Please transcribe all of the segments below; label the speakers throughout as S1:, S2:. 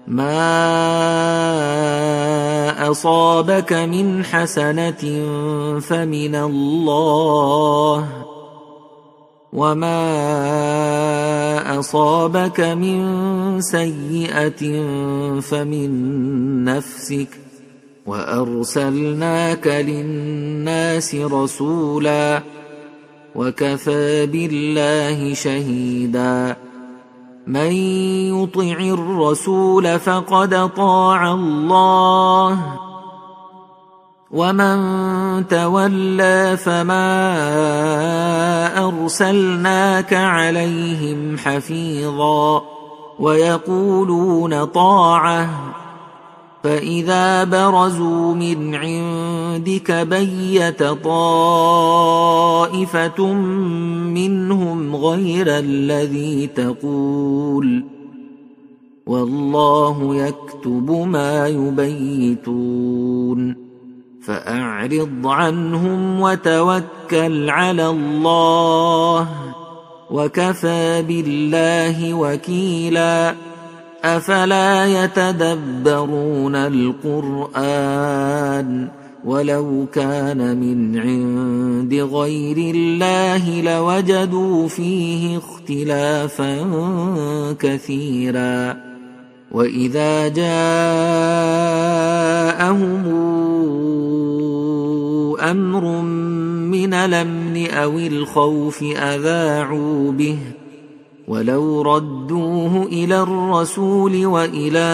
S1: ما أصابك من حسنة فمن الله، وما أصابك من سيئة فمن نفسك، وأرسلناك للناس رسولا، وكفى بالله شهيدا. من يطع الرسول فقد أطاع الله، ومن تولى فما أرسلناك عليهم حفيظا. ويقولون طاعة، فإذا برزوا من عندك بيت طائفة منهم غير الذي تقول، والله يكتب ما يبيتون. فأعرض عنهم وتوكل على الله، وكفى بالله وكيلا. أفلا يتدبرون القرآن، ولو كان من عند غير الله لوجدوا فيه اختلافا كثيرا. وإذا جاءهم أمر من الأمن أو الخوف أذاعوا به، ولو ردوه إلى الرسول وإلى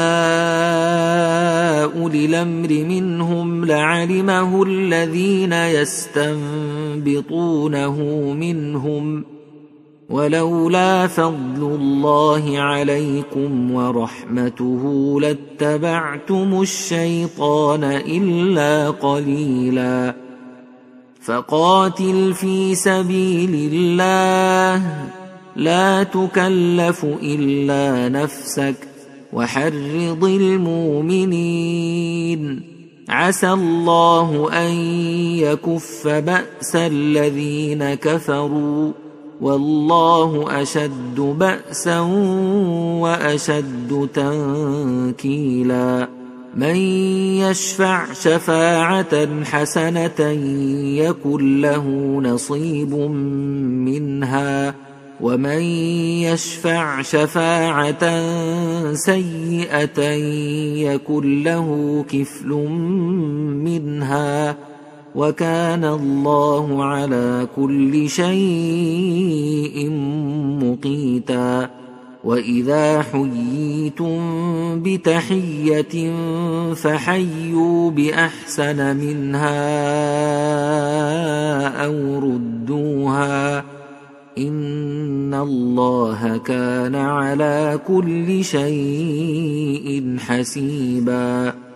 S1: أولي الأمر منهم لعلمه الذين يستنبطونه منهم، ولولا فضل الله عليكم ورحمته لاتبعتم الشيطان إلا قليلا. فقاتل في سبيل الله، لا تكلف إلا نفسك، وحرض المؤمنين. عسى الله أن يكف بأس الذين كفروا، والله أشد بأسا وأشد تنكيلا. من يشفع شفاعة حسنة يكن له نصيب منها، ومن يشفع شفاعة سيئة يكن له كفل منها، وكان الله على كل شيء مقيتا. وإذا حييتم بتحية فحيوا بأحسن منها أو ردوها، إن الله كان على كل شيء حسيبا.